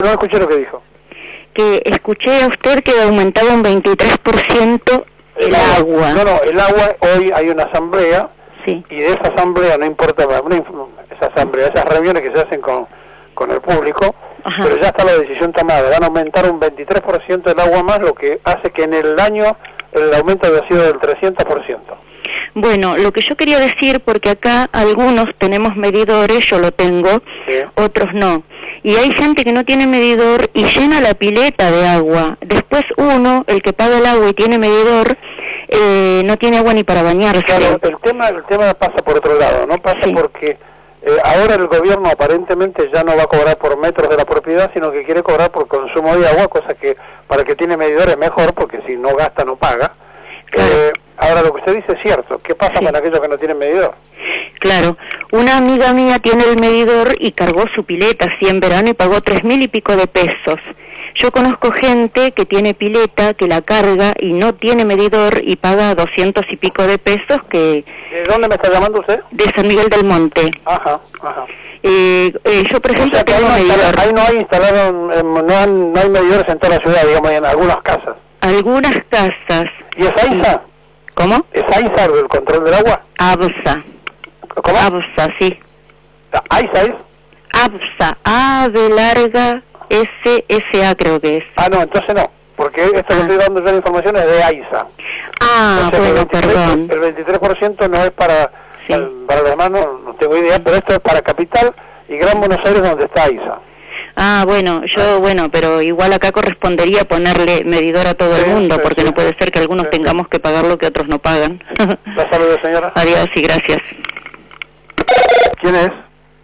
No escuché lo que dijo. Que escuché a usted que aumentaba un 23% el agua. No, el agua, hoy hay una asamblea, sí. Y de esa asamblea, no importa, esa asamblea, esas reuniones que se hacen con el público, ajá, pero ya está la decisión tomada, van a aumentar un 23% el agua más, lo que hace que en el año el aumento haya sido del 300%. Bueno, lo que yo quería decir, porque acá algunos tenemos medidores, yo lo tengo, sí, otros no. Y hay gente que no tiene medidor y llena la pileta de agua. Después uno, el que paga el agua y tiene medidor, no tiene agua ni para bañarse. Claro, el tema pasa por otro lado, no pasa, sí, porque ahora el gobierno aparentemente ya no va a cobrar por metros de la propiedad, sino que quiere cobrar por consumo de agua, cosa que para el que tiene medidor es mejor, porque si no gasta no paga. Claro. Ahora lo que usted dice es cierto. ¿Qué pasa, sí, con aquellos que no tienen medidor? Claro, una amiga mía tiene el medidor y cargó su pileta así en verano y pagó 3.000 y pico de pesos. Yo conozco gente que tiene pileta, que la carga y no tiene medidor y paga 200 y pico de pesos. ¿De dónde me está llamando usted? De San Miguel del Monte. Ajá, ajá. Yo por ejemplo, o sea, tengo medidor. Ahí no hay instalado, no hay medidores en toda la ciudad, digamos, en algunas casas. Algunas casas. ¿Y es AISA? ¿Cómo? ¿Es AISA el control del agua? ABSA. ¿Cómo? ABSA, sí. ¿AISA es? ABSA, A de larga, SSA creo que es. Ah, no, entonces no, porque esto que estoy dando yo la información es de AISA. Ah, o sea, bueno, perdón. El 23% no es para, sí, para los demás, no tengo idea, pero esto es para Capital y Gran Buenos Aires, donde está AISA. Ah, bueno, pero igual acá correspondería ponerle medidor a todo, sí, el mundo, sí, porque sí, no puede ser que algunos, sí, tengamos que pagar lo que otros no pagan. La saludo, señora. Adiós y gracias. ¿Quién es?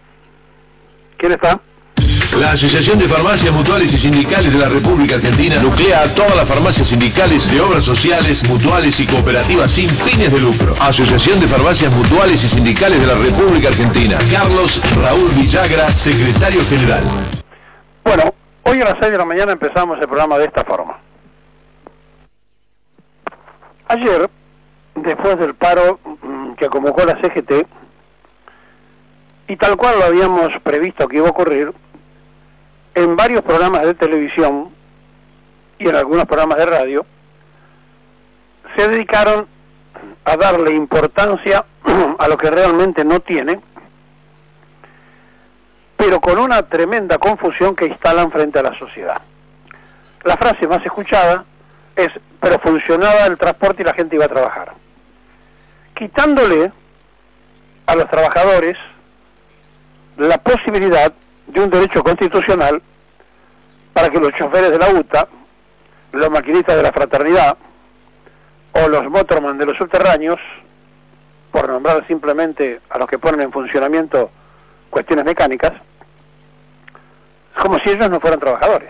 ¿Quién está? La Asociación de Farmacias Mutuales y Sindicales de la República Argentina nuclea a todas las farmacias sindicales de obras sociales, mutuales y cooperativas sin fines de lucro. Asociación de Farmacias Mutuales y Sindicales de la República Argentina. Carlos Raúl Villagra, secretario general. Bueno, hoy a las 6 de la mañana empezamos el programa de esta forma. Ayer, después del paro que convocó la CGT, y tal cual lo habíamos previsto que iba a ocurrir, en varios programas de televisión y en algunos programas de radio, se dedicaron a darle importancia a lo que realmente no tiene, pero con una tremenda confusión que instalan frente a la sociedad. La frase más escuchada es, pero funcionaba el transporte y la gente iba a trabajar. Quitándole a los trabajadores la posibilidad de un derecho constitucional para que los choferes de la UTA, los maquinistas de la fraternidad o los motorman de los subterráneos, por nombrar simplemente a los que ponen en funcionamiento cuestiones mecánicas, como si ellos no fueran trabajadores.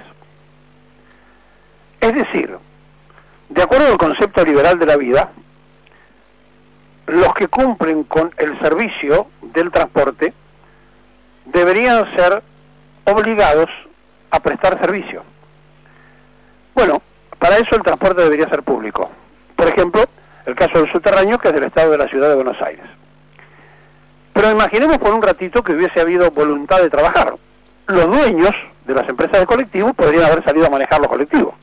Es decir, de acuerdo al concepto liberal de la vida, los que cumplen con el servicio del transporte deberían ser obligados a prestar servicio. Bueno, para eso el transporte debería ser público. Por ejemplo, el caso del subterráneo, que es del Estado de la Ciudad de Buenos Aires. Pero imaginemos por un ratito que hubiese habido voluntad de trabajar. Los dueños de las empresas de colectivos podrían haber salido a manejar los colectivos.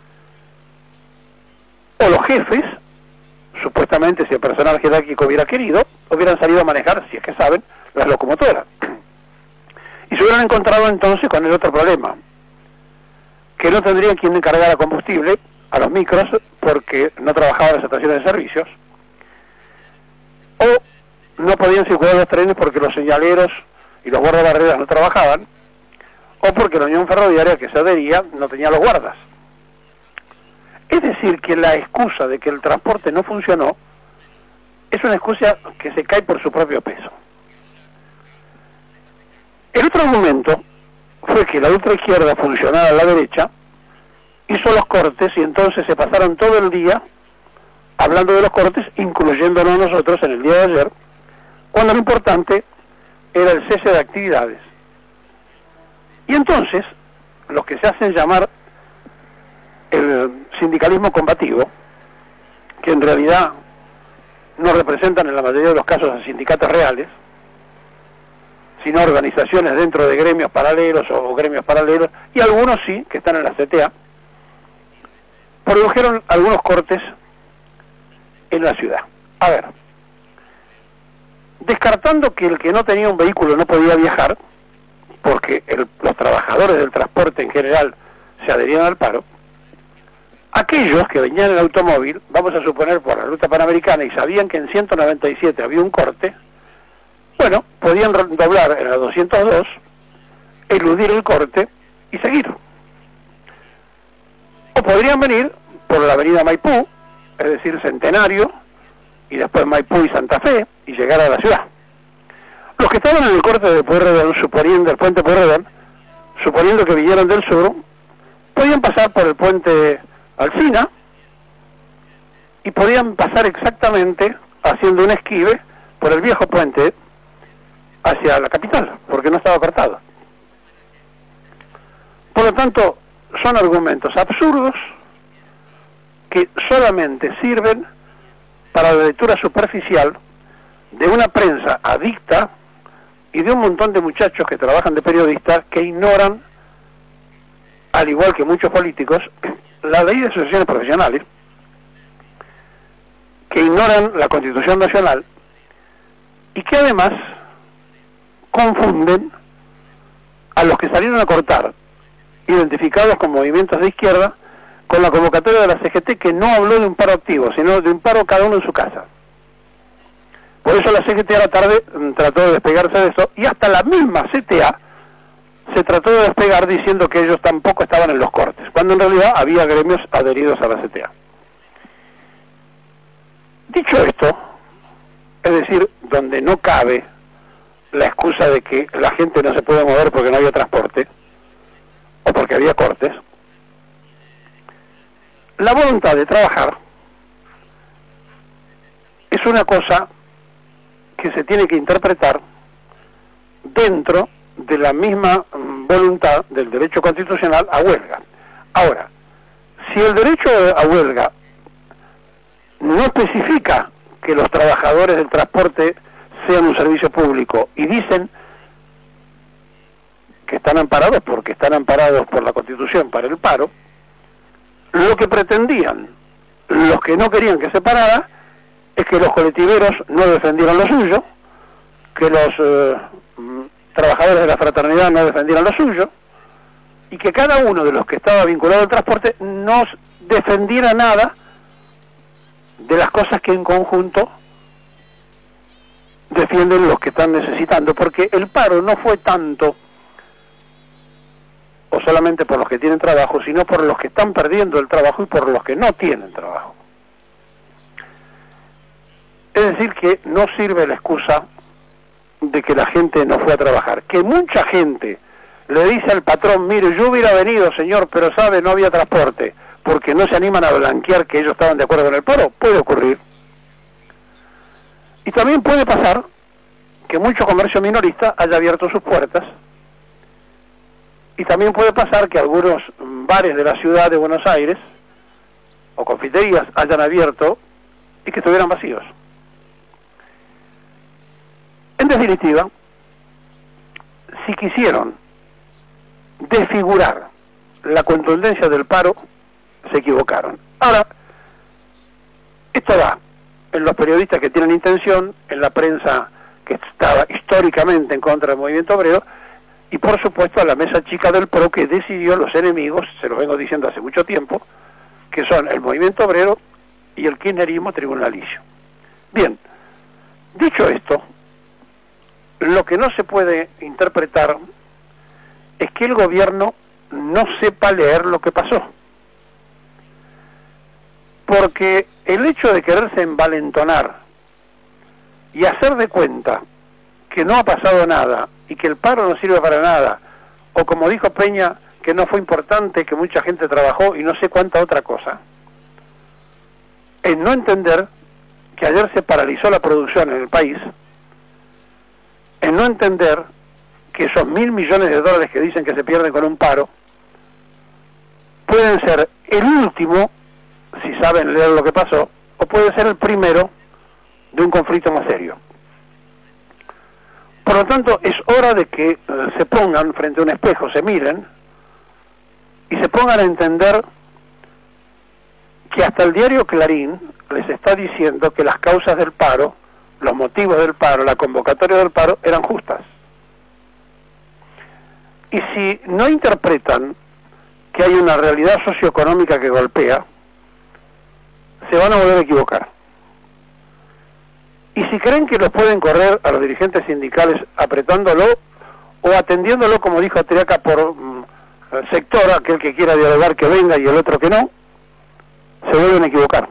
O los jefes, supuestamente si el personal jerárquico hubiera querido, hubieran salido a manejar, si es que saben, las locomotoras. Y se hubieran encontrado entonces con el otro problema, que no tendrían quien encargar a combustible a los micros porque no trabajaban las estaciones de servicios, o no podían circular los trenes porque los señaleros y los guardabarreras no trabajaban, o porque la Unión Ferroviaria que se adhería no tenía los guardas. Es decir, que la excusa de que el transporte no funcionó es una excusa que se cae por su propio peso. El otro argumento fue que la ultraizquierda, funcionada a la derecha, hizo los cortes y entonces se pasaron todo el día hablando de los cortes, incluyéndonos nosotros en el día de ayer, cuando lo importante era el cese de actividades. Y entonces, los que se hacen llamar el sindicalismo combativo, que en realidad no representan en la mayoría de los casos a sindicatos reales, sino organizaciones dentro de gremios paralelos o gremios paralelos, y algunos sí, que están en la CTA, produjeron algunos cortes en la ciudad. A ver, descartando que el que no tenía un vehículo no podía viajar, porque los trabajadores del transporte en general se adherían al paro, aquellos que venían en automóvil, vamos a suponer por la ruta panamericana, y sabían que en 197 había un corte, bueno, podían doblar en la 202, eludir el corte y seguir. O podrían venir por la avenida Maipú, es decir, Centenario, y después Maipú y Santa Fe, y llegar a la ciudad. Los que estaban en el corte de Pueyrredón, suponiendo el puente Pueyrredón, suponiendo que vinieron del sur, podían pasar por el puente Alsina, y podían pasar exactamente haciendo un esquive por el viejo puente hacia la capital, porque no estaba cortado. Por lo tanto, son argumentos absurdos que solamente sirven para la lectura superficial de una prensa adicta y de un montón de muchachos que trabajan de periodistas que ignoran, al igual que muchos políticos, la ley de asociaciones profesionales, que ignoran la Constitución Nacional y que además confunden a los que salieron a cortar, identificados con movimientos de izquierda, con la convocatoria de la CGT, que no habló de un paro activo, sino de un paro cada uno en su casa. Por eso la CGT a la tarde trató de despegarse de eso, y hasta la misma CTA se trató de despegar diciendo que ellos tampoco estaban en los cortes, cuando en realidad había gremios adheridos a la CTA. Dicho esto, es decir, donde no cabe la excusa de que la gente no se puede mover porque no había transporte, o porque había cortes, la voluntad de trabajar es una cosa que se tiene que interpretar dentro de la misma voluntad del derecho constitucional a huelga. Ahora, si el derecho a huelga no especifica que los trabajadores del transporte sean un servicio público y dicen que están amparados porque están amparados por la Constitución para el paro, lo que pretendían los que no querían que se parara es que los colectiveros no defendieran lo suyo, que los trabajadores de la fraternidad no defendieran lo suyo, y que cada uno de los que estaba vinculado al transporte no defendiera nada de las cosas que en conjunto defienden los que están necesitando, porque el paro no fue tanto o solamente por los que tienen trabajo, sino por los que están perdiendo el trabajo y por los que no tienen trabajo. Es decir, que no sirve la excusa de que la gente no fue a trabajar. Que mucha gente le dice al patrón, mire, yo hubiera venido, señor, pero sabe, no había transporte, porque no se animan a blanquear que ellos estaban de acuerdo con el paro, puede ocurrir. Y también puede pasar que mucho comercio minorista haya abierto sus puertas, y también puede pasar que algunos bares de la ciudad de Buenos Aires o confiterías hayan abierto y que estuvieran vacíos. En definitiva, si quisieron desfigurar la contundencia del paro, se equivocaron. Ahora, esto va en los periodistas que tienen intención, en la prensa que estaba históricamente en contra del movimiento obrero, y por supuesto a la mesa chica del PRO, que decidió los enemigos, se los vengo diciendo hace mucho tiempo, que son el movimiento obrero y el kirchnerismo tribunalicio. Bien, dicho esto, lo que no se puede interpretar es que el gobierno no sepa leer lo que pasó. Porque el hecho de quererse envalentonar y hacer de cuenta que no ha pasado nada y que el paro no sirve para nada, o como dijo Peña, que no fue importante, que mucha gente trabajó y no sé cuánta otra cosa, es no entender que ayer se paralizó la producción en el país, en no entender que esos $1.000 millones que dicen que se pierden con un paro pueden ser el último, si saben leer lo que pasó, o puede ser el primero de un conflicto más serio. Por lo tanto, es hora de que se pongan frente a un espejo, se miren y se pongan a entender que hasta el diario Clarín les está diciendo que las causas del paro, los motivos del paro, la convocatoria del paro eran justas. Y si no interpretan que hay una realidad socioeconómica que golpea, se van a volver a equivocar. Y si creen que los pueden correr a los dirigentes sindicales apretándolo o atendiéndolo, como dijo Triaca, por sector, aquel que quiera dialogar que venga y el otro que no, se vuelven a equivocar.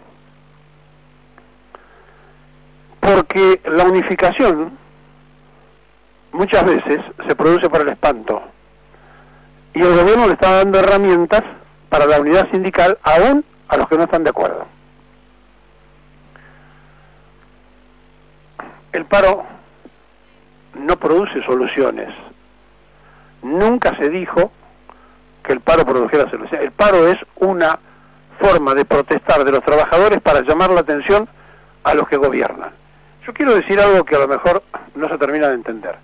Porque la unificación muchas veces se produce por el espanto. Y el gobierno le está dando herramientas para la unidad sindical aún a los que no están de acuerdo. El paro no produce soluciones. Nunca se dijo que el paro produjera soluciones. El paro es una forma de protestar de los trabajadores para llamar la atención a los que gobiernan. Yo quiero decir algo que a lo mejor no se termina de entender.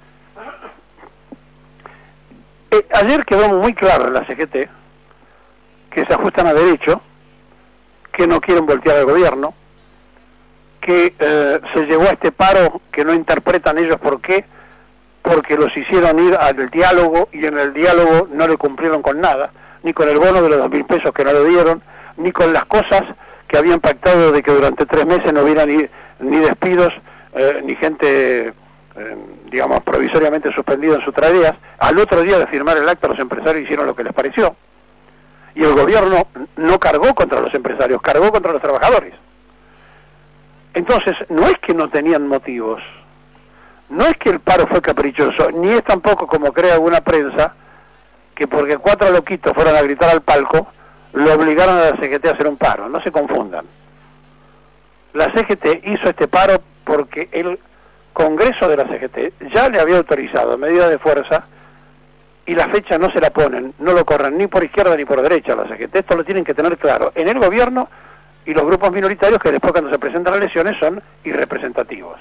Ayer quedó muy claro en la CGT que se ajustan a derecho, que no quieren voltear al gobierno, que se llegó a este paro que no interpretan ellos por qué, porque los hicieron ir al diálogo y en el diálogo no le cumplieron con nada, ni con el bono de los 2.000 pesos que no le dieron, ni con las cosas que habían pactado de que durante 3 meses no hubiera ni despidos, ni gente, digamos, provisoriamente suspendida en sus tareas. Al otro día de firmar el acta los empresarios hicieron lo que les pareció. Y el gobierno no cargó contra los empresarios, cargó contra los trabajadores. Entonces, no es que no tenían motivos, no es que el paro fue caprichoso, ni es tampoco, como cree alguna prensa, que porque 4 loquitos fueron a gritar al palco, lo obligaron a la CGT a hacer un paro. No se confundan. La CGT hizo este paro porque el Congreso de la CGT ya le había autorizado medidas de fuerza y la fecha no se la ponen, no lo corren ni por izquierda ni por derecha a la CGT. Esto lo tienen que tener claro en el gobierno y los grupos minoritarios que después cuando se presentan las elecciones son irrepresentativos.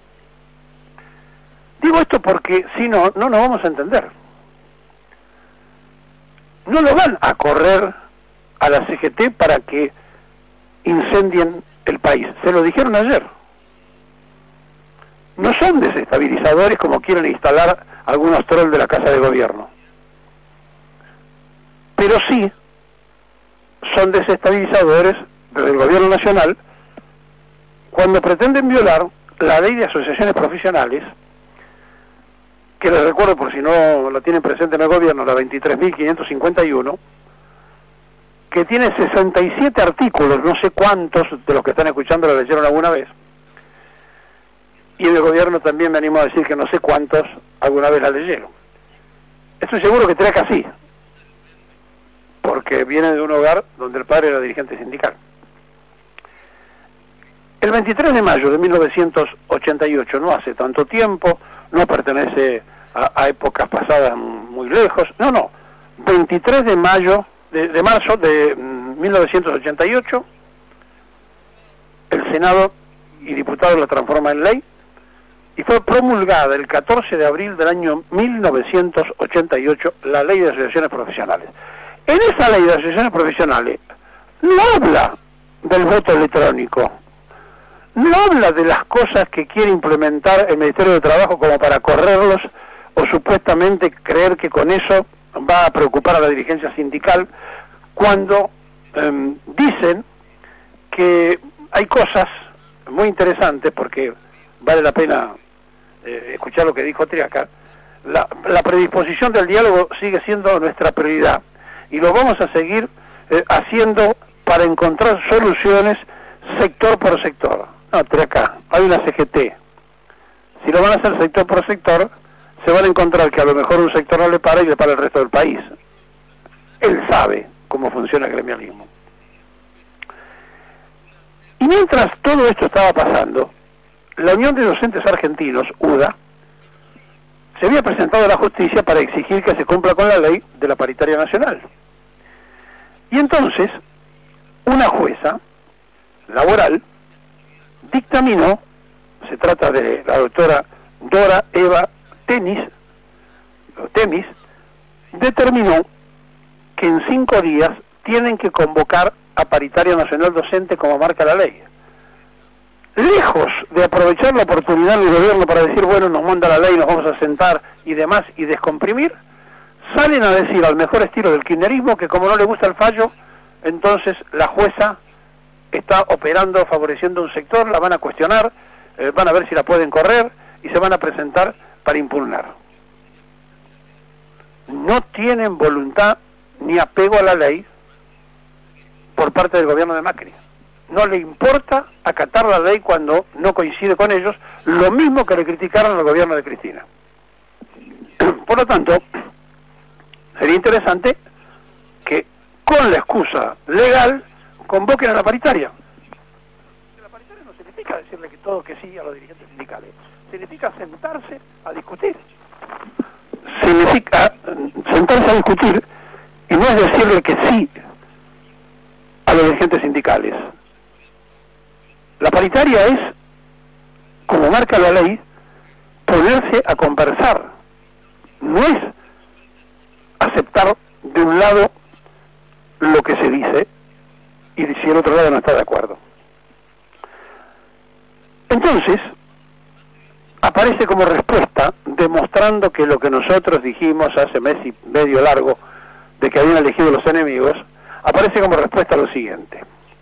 Digo esto porque si no, no nos vamos a entender. No lo van a correr a la CGT para que incendien el país. Se lo dijeron ayer. No son desestabilizadores como quieren instalar algunos trolls de la Casa de Gobierno. Pero sí son desestabilizadores del Gobierno Nacional cuando pretenden violar la ley de asociaciones profesionales, que les recuerdo por si no lo tienen presente en el Gobierno, la 23.551, que tiene 67 artículos, no sé cuántos de los que están escuchando lo leyeron alguna vez, y en el Gobierno también me animo a decir que no sé cuántos alguna vez la leyeron. Estoy seguro que Triaca sí, porque viene de un hogar donde el padre era dirigente sindical. El 23 de mayo de 1988, no hace tanto tiempo, no pertenece a épocas pasadas muy lejos, no, 23 de mayo, de marzo de 1988, el Senado y diputados la transforman en ley y fue promulgada el 14 de abril del año 1988 la ley de asociaciones profesionales. En esa ley de asociaciones profesionales no habla del voto electrónico, no habla de las cosas que quiere implementar el Ministerio de Trabajo como para correrlos o supuestamente creer que con eso va a preocupar a la dirigencia sindical, cuando dicen que hay cosas muy interesantes, porque vale la pena escuchar lo que dijo Triaca. La predisposición del diálogo sigue siendo nuestra prioridad y lo vamos a seguir haciendo para encontrar soluciones sector por sector. No, Triaca, hay una CGT. Si lo van a hacer sector por sector, se van a encontrar que a lo mejor un sector no le para y le para el resto del país. Él sabe cómo funciona el gremialismo. Y mientras todo esto estaba pasando, la Unión de Docentes Argentinos, UDA, se había presentado a la justicia para exigir que se cumpla con la ley de la paritaria nacional. Y entonces, una jueza laboral dictaminó, se trata de la doctora Dora Eva Temis, determinó que en 5 días tienen que convocar a paritaria nacional docente como marca la ley. Lejos de aprovechar la oportunidad del gobierno para decir, bueno, nos manda la ley, nos vamos a sentar y demás y descomprimir, salen a decir al mejor estilo del kirchnerismo que como no le gusta el fallo, entonces la jueza está operando, favoreciendo un sector, la van a cuestionar, van a ver si la pueden correr y se van a presentar para impugnar. No tienen voluntad ni apego a la ley por parte del gobierno de Macri. No le importa acatar la ley cuando no coincide con ellos, lo mismo que le criticaron al gobierno de Cristina. Por lo tanto, sería interesante que con la excusa legal convoquen a la paritaria. La paritaria no significa decirle que todo que sí a los dirigentes sindicales, significa sentarse a discutir. Significa sentarse a discutir y no es decirle que sí a los dirigentes sindicales. La paritaria es, como marca la ley, ponerse a conversar. No es aceptar de un lado lo que se dice y si el otro lado no está de acuerdo. Entonces, aparece como respuesta, demostrando que lo que nosotros dijimos hace mes y medio largo, de que habían elegido los enemigos, aparece como respuesta a lo siguiente.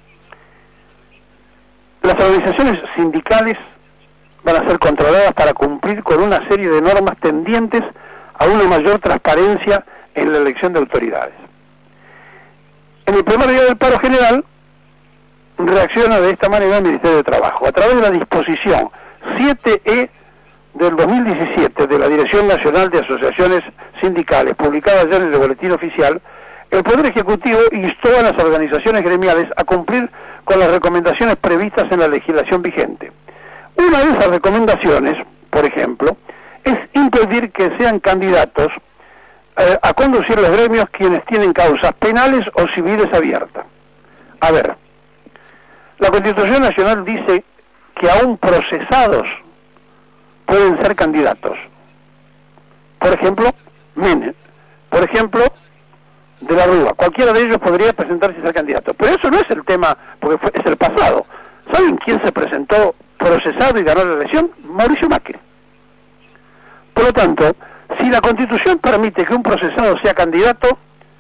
Las organizaciones sindicales van a ser controladas para cumplir con una serie de normas tendientes a una mayor transparencia en la elección de autoridades. En el primer día del paro general, reacciona de esta manera el Ministerio de Trabajo. A través de la disposición 7E del 2017 de la Dirección Nacional de Asociaciones Sindicales, publicada ayer en el Boletín Oficial, el Poder Ejecutivo instó a las organizaciones gremiales a cumplir con las recomendaciones previstas en la legislación vigente. Una de esas recomendaciones, por ejemplo, es impedir que sean candidatos a conducir los gremios quienes tienen causas penales o civiles abiertas. A ver, la Constitución Nacional dice que aún procesados pueden ser candidatos. Por ejemplo, Menem. Por ejemplo, de la Rúa. Cualquiera de ellos podría presentarse y ser candidato. Pero eso no es el tema, porque es el pasado. ¿Saben quién se presentó procesado y ganó la elección? Mauricio Macri. Por lo tanto, si la Constitución permite que un procesado sea candidato,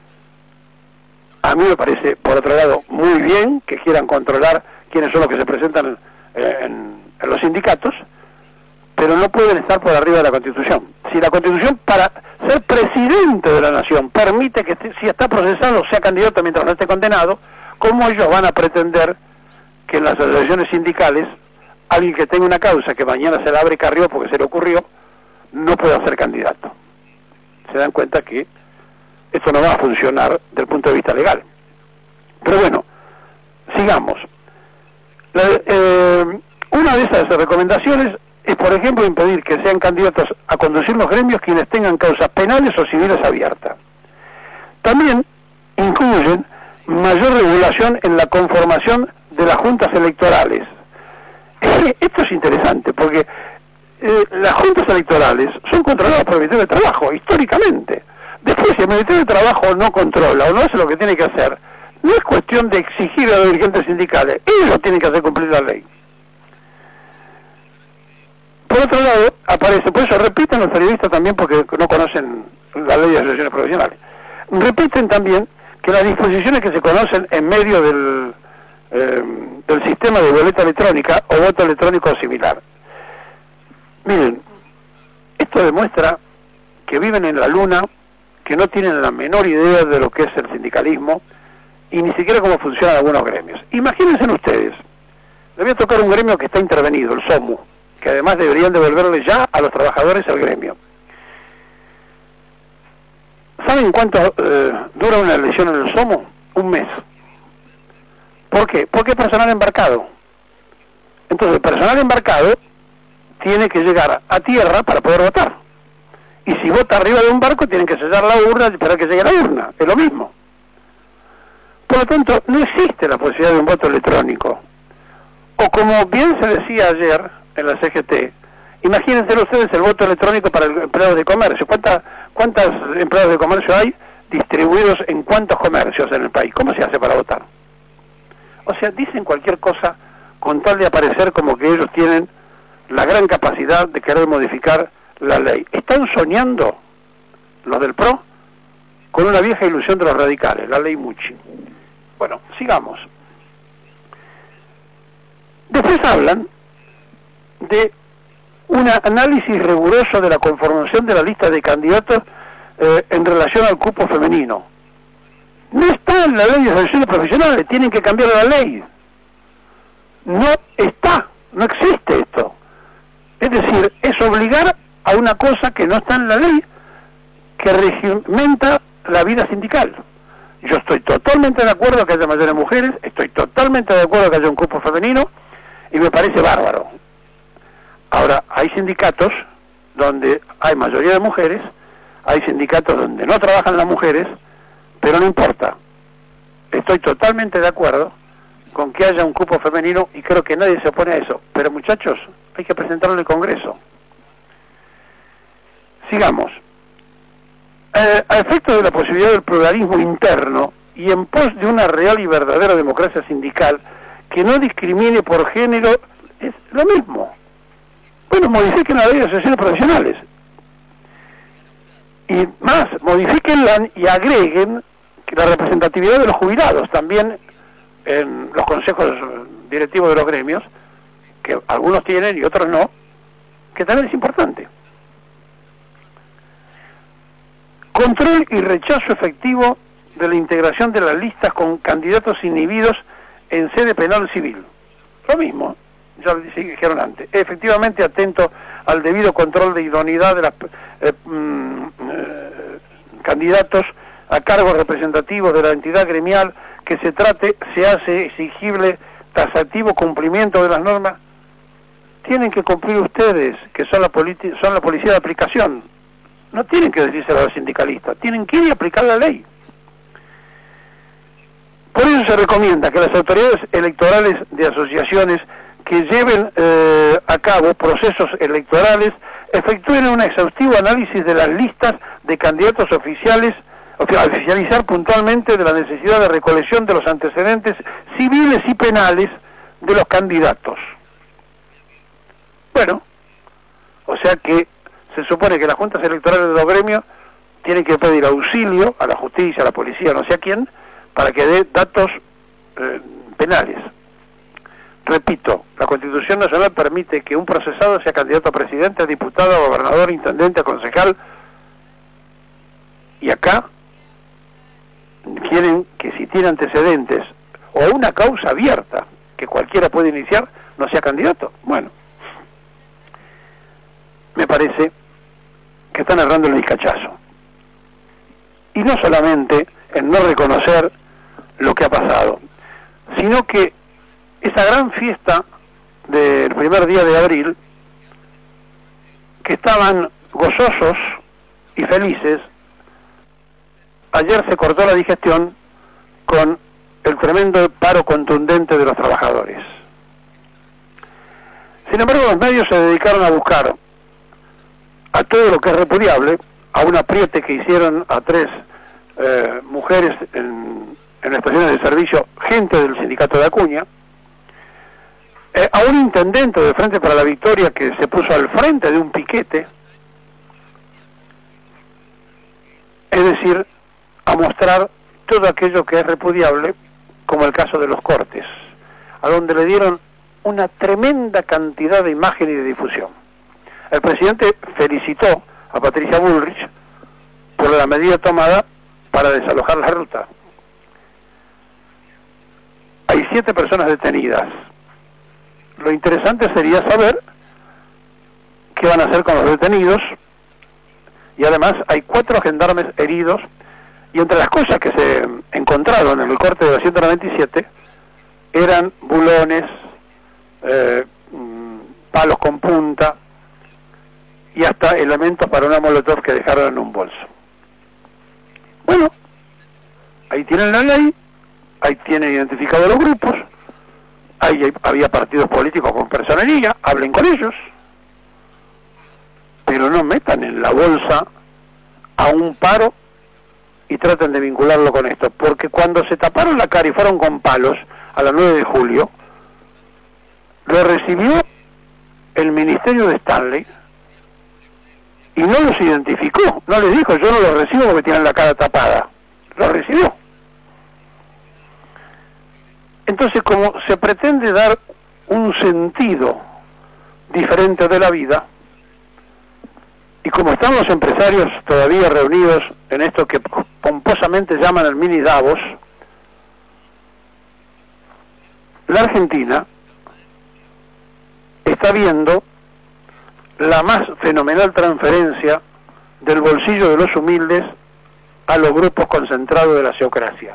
a mí me parece, por otro lado, muy bien que quieran controlar quiénes son los que se presentan en los sindicatos, pero no pueden estar por arriba de la Constitución. Si la Constitución, para ser presidente de la Nación, permite que si está procesado sea candidato mientras no esté condenado, ¿cómo ellos van a pretender que en las asociaciones sindicales alguien que tenga una causa que mañana se la abre Carrió porque se le ocurrió, no pueda ser candidato? Se dan cuenta que esto no va a funcionar desde el punto de vista legal. Pero bueno, sigamos. Una de esas recomendaciones es, por ejemplo, impedir que sean candidatos a conducir los gremios quienes tengan causas penales o civiles abiertas. También incluyen mayor regulación en la conformación de las juntas electorales. Esto es interesante porque las juntas electorales son controladas por el Ministerio de Trabajo, históricamente. Después, si el Ministerio de Trabajo no controla o no hace lo que tiene que hacer, no es cuestión de exigir a los dirigentes sindicales, ellos tienen que hacer cumplir la ley. Por otro lado, aparece, por eso repiten los periodistas también porque no conocen la ley de asociaciones profesionales, repiten también que las disposiciones que se conocen en medio del sistema de boleta electrónica o voto electrónico similar. Miren, esto demuestra que viven en la luna, que no tienen la menor idea de lo que es el sindicalismo y ni siquiera cómo funcionan algunos gremios. Imagínense ustedes, le voy a tocar un gremio que está intervenido, el SOMU, que además deberían devolverle ya a los trabajadores el gremio. ¿Saben cuánto dura una elección en el SOMU? Un mes. ¿Por qué? Porque es personal embarcado. Entonces, el personal embarcado tiene que llegar a tierra para poder votar. Y si vota arriba de un barco, tienen que sellar la urna y esperar que llegue la urna. Es lo mismo. Por lo tanto, no existe la posibilidad de un voto electrónico. O como bien se decía ayer en la CGT, Imagínense ustedes el voto electrónico para el empleado de comercio. ¿Cuántos empleados de comercio hay distribuidos en cuántos comercios en el país? ¿Cómo se hace para votar? O sea, dicen cualquier cosa con tal de aparecer como que ellos tienen la gran capacidad de querer modificar la ley. Están soñando los del PRO con una vieja ilusión de los radicales, la ley Mucci. Bueno, sigamos. Después hablan de un análisis riguroso de la conformación de la lista de candidatos en relación al cupo femenino. No está en la ley de asociaciones profesionales, tienen que cambiar la ley. No está, no existe esto. Es decir, es obligar a una cosa que no está en la ley, que regimenta la vida sindical. Yo estoy totalmente de acuerdo que haya mayores mujeres, estoy totalmente de acuerdo que haya un cupo femenino, y me parece bárbaro. Ahora, hay sindicatos donde hay mayoría de mujeres, hay sindicatos donde no trabajan las mujeres, pero no importa. Estoy totalmente de acuerdo con que haya un cupo femenino y creo que nadie se opone a eso. Pero muchachos, hay que presentarlo en el Congreso. Sigamos. A efecto de la posibilidad del pluralismo interno y en pos de una real y verdadera democracia sindical que no discrimine por género, es lo mismo. Bueno, modifiquen la ley de asociaciones profesionales. Y más, modifíquenla y agreguen la representatividad de los jubilados también en los consejos directivos de los gremios, que algunos tienen y otros no, que también es importante. Control y rechazo efectivo de la integración de las listas con candidatos inhibidos en sede penal civil. Lo mismo, ya lo dijeron antes. Efectivamente atento al debido control de idoneidad de los candidatos a cargos representativos de la entidad gremial que se trate, se hace exigible taxativo cumplimiento de las normas. Tienen que cumplir ustedes, que son la policía de aplicación. No tienen que decírselo a los sindicalistas, tienen que ir y aplicar la ley. Por eso se recomienda que las autoridades electorales de asociaciones que lleven a cabo procesos electorales efectúen un exhaustivo análisis de las listas de candidatos oficiales, oficializar puntualmente de la necesidad de recolección de los antecedentes civiles y penales de los candidatos. Bueno, o sea que se supone que las juntas electorales de los gremios tienen que pedir auxilio a la justicia, a la policía, no sé a quién, para que dé datos penales. Repito, la Constitución Nacional permite que un procesado sea candidato a presidente, a diputado, a gobernador, intendente, a concejal, y acá quieren que si tiene antecedentes o una causa abierta que cualquiera puede iniciar, no sea candidato. Bueno, me parece que están errando el cachazo. Y no solamente en no reconocer lo que ha pasado, sino que esa gran fiesta del primer día de abril, que estaban gozosos y felices, ayer se cortó la digestión con el tremendo paro contundente de los trabajadores. Sin embargo, los medios se dedicaron a buscar a todo lo que es repudiable, a un apriete que hicieron a 3 mujeres en estaciones de servicio, gente del sindicato de Acuña, a un intendente de Frente para la Victoria que se puso al frente de un piquete, es decir, a mostrar todo aquello que es repudiable, como el caso de los cortes, a donde le dieron una tremenda cantidad de imagen y de difusión. El presidente felicitó a Patricia Bullrich por la medida tomada para desalojar la ruta. Hay 7 personas detenidas. Lo interesante sería saber qué van a hacer con los detenidos, y además hay 4 gendarmes heridos, y entre las cosas que se encontraron en el corte de la 197 eran bulones, palos con punta y hasta elementos para una molotov que dejaron en un bolso. Bueno, ahí tienen la ley, ahí tienen identificados los grupos, ahí había partidos políticos con personería, hablen con ellos. pero no metan en la bolsa a un paro y traten de vincularlo con esto, porque cuando se taparon la cara y fueron con palos a la 9 de julio, lo recibió el Ministerio de Stanley y no los identificó, no les dijo yo no los recibo porque tienen la cara tapada, lo recibió. Entonces, como se pretende dar un sentido diferente de la vida, y como están los empresarios todavía reunidos en esto que pomposamente llaman el mini Davos, la Argentina está viendo la más fenomenal transferencia del bolsillo de los humildes a los grupos concentrados de la geocracia.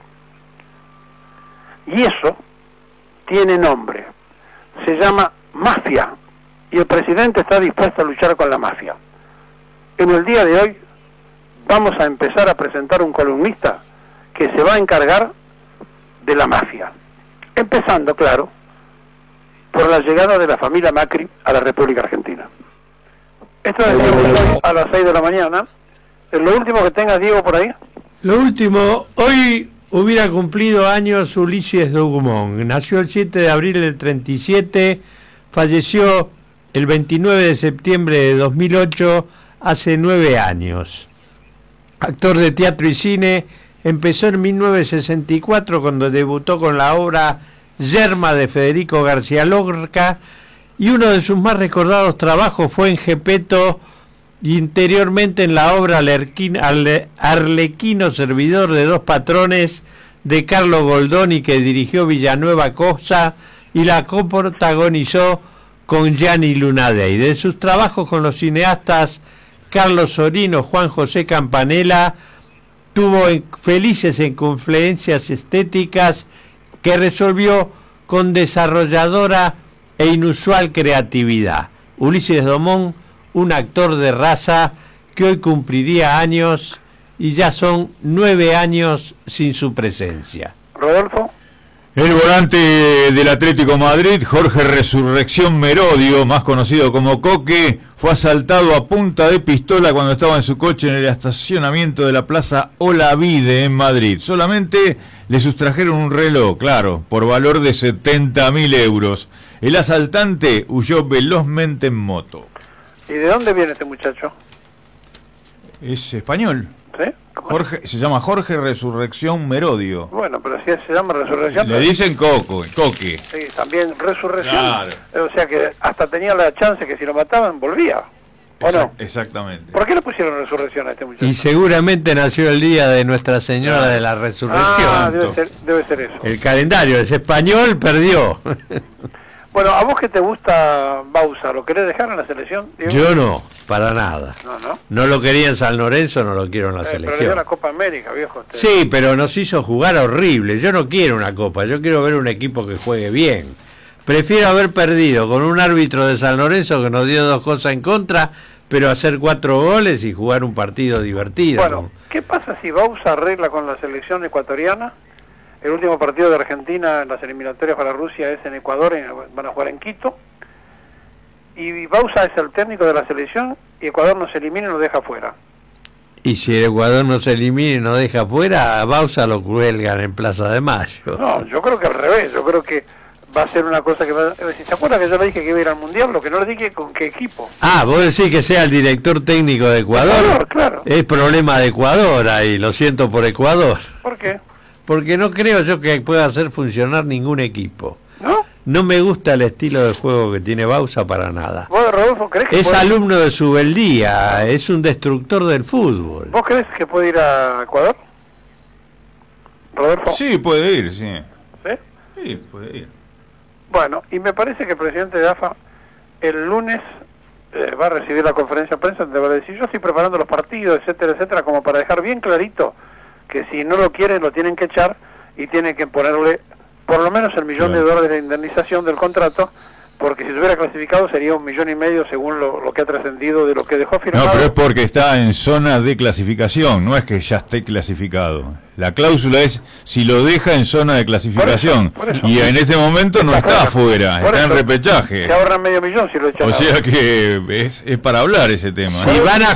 Y eso tiene nombre, se llama mafia, y el presidente está dispuesto a luchar con la mafia. En el día de hoy vamos a empezar a presentar un columnista que se va a encargar de la mafia, empezando, claro, por la llegada de la familia Macri a la República Argentina. Esto es hoy a las 6 de la mañana. ¿Lo último que tengas, Diego, por ahí? Lo último, hoy hubiera cumplido años Ulises Dumont. Nació el 7 de abril del 37, falleció el 29 de septiembre de 2008, hace 9 años. Actor de teatro y cine, empezó en 1964 cuando debutó con la obra Yerma de Federico García Lorca, y uno de sus más recordados trabajos fue en Gepetto y anteriormente en la obra Arlequino servidor de dos patrones de Carlos Goldoni, que dirigió Villanueva Cosa y la coprotagonizó con Gianni Lunadei. De sus trabajos con los cineastas Carlos Sorino, Juan José Campanella, tuvo felices confluencias estéticas que resolvió con desarrolladora e inusual creatividad. Ulises Dumont, un actor de raza que hoy cumpliría años y ya son 9 años sin su presencia. Rodolfo. El volante del Atlético Madrid, Jorge Resurrección Merodio, más conocido como Coque, fue asaltado a punta de pistola cuando estaba en su coche en el estacionamiento de la Plaza Olavide en Madrid. Solamente le sustrajeron un reloj, claro, por valor de 70.000 euros. El asaltante huyó velozmente en moto. ¿Y de dónde viene este muchacho? Es español. ¿Sí? Jorge, se llama Jorge Resurrección Merodio. Bueno, pero si se llama Resurrección... Le dicen Coque. Sí, también Resurrección. Claro. O sea que hasta tenía la chance que si lo mataban, volvía. ¿O no? Exactamente. ¿Por qué le pusieron Resurrección a este muchacho? Y seguramente nació el día de Nuestra Señora de la Resurrección. Ah, debe ser eso. El calendario es español, perdió. Bueno, ¿a vos que te gusta Bausa, lo querés dejar en la selección? Diego? Yo no, para nada. No. No lo quería en San Lorenzo, no lo quiero en la Pero le dio selección. la Copa América, viejo. Sí, pero nos hizo jugar horrible. Yo no quiero una copa, yo quiero ver un equipo que juegue bien. Prefiero haber perdido con un árbitro de San Lorenzo que nos dio 2 cosas en contra, pero hacer 4 goles y jugar un partido divertido. Bueno, ¿qué pasa si Bausa arregla con la selección ecuatoriana? El último partido de Argentina en las eliminatorias para Rusia es en Ecuador, van a jugar en Quito. Y Bausa es el técnico de la selección y Ecuador nos elimina y nos deja fuera. Y si el Ecuador no se elimina y nos deja fuera, a Bausa lo cuelgan en Plaza de Mayo. No, yo creo que al revés, yo creo que va a ser una cosa que va... ¿Se acuerda que yo le dije que iba a ir al Mundial? Lo que no le dije con qué equipo. Ah, vos decís que sea el director técnico de Ecuador. Claro. Es problema de Ecuador ahí, lo siento por Ecuador. ¿Por qué? Porque no creo yo que pueda hacer funcionar ningún equipo. ¿No? No me gusta el estilo de juego que tiene Bausa para nada. ¿Vos, Rodolfo, crees que Es alumno de Subeldía, es un destructor del fútbol. ¿Vos crees que puede ir a Ecuador? ¿Rodolfo? Sí, puede ir, sí. ¿Sí? Sí, puede ir. Bueno, y me parece que el presidente de AFA el lunes va a recibir la conferencia de prensa donde va a decir, yo estoy preparando los partidos, etcétera, etcétera, como para dejar bien clarito que si no lo quieren lo tienen que echar y tienen que ponerle por lo menos el $1.000.000 de indemnización del contrato, porque si se hubiera clasificado sería $1.5 millones según lo que ha trascendido de lo que dejó firmado. No, pero es porque está en zona de clasificación, no es que ya esté clasificado. La cláusula es si lo deja en zona de clasificación. Por eso. Y en este momento no está afuera, está en repechaje. Se ahorran $500,000 si lo echan. O sea que es para hablar ese tema. Si van a